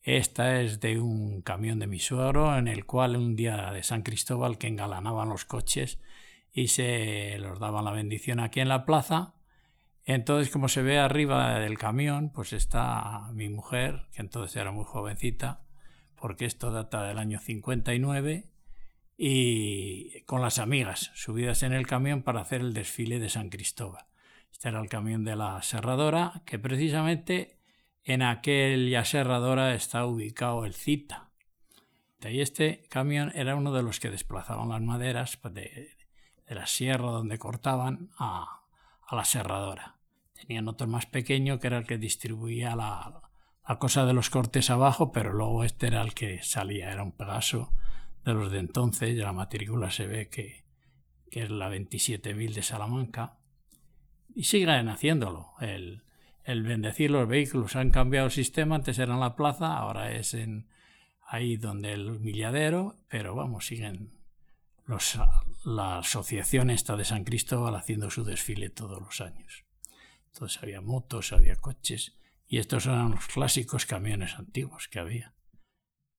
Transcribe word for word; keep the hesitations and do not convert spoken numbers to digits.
Esta es de un camión de mi suegro, en el cual un día de San Cristóbal que engalanaban los coches y se los daban la bendición aquí en la plaza. Entonces, como se ve arriba del camión, pues está mi mujer, que entonces era muy jovencita, porque esto data del año cincuenta y nueve, y con las amigas subidas en el camión para hacer el desfile de San Cristóbal. Este era el camión de la Serradora, que precisamente en aquella Serradora está ubicado el Cita. Y este camión era uno de los que desplazaban las maderas de, de la sierra donde cortaban a, a la Serradora. Tenían otro más pequeño que era el que distribuía la, la cosa de los cortes abajo, pero luego este era el que salía, era un Pegaso de los de entonces, y la matrícula se ve que, que es la veintisiete mil de Salamanca, y siguen haciéndolo. El, el bendecir los vehículos, han cambiado el sistema, antes era en la plaza, ahora es en ahí donde el milladero, pero vamos, siguen los, la asociación esta de San Cristóbal haciendo su desfile todos los años. Entonces había motos, había coches, y estos eran los clásicos camiones antiguos que había.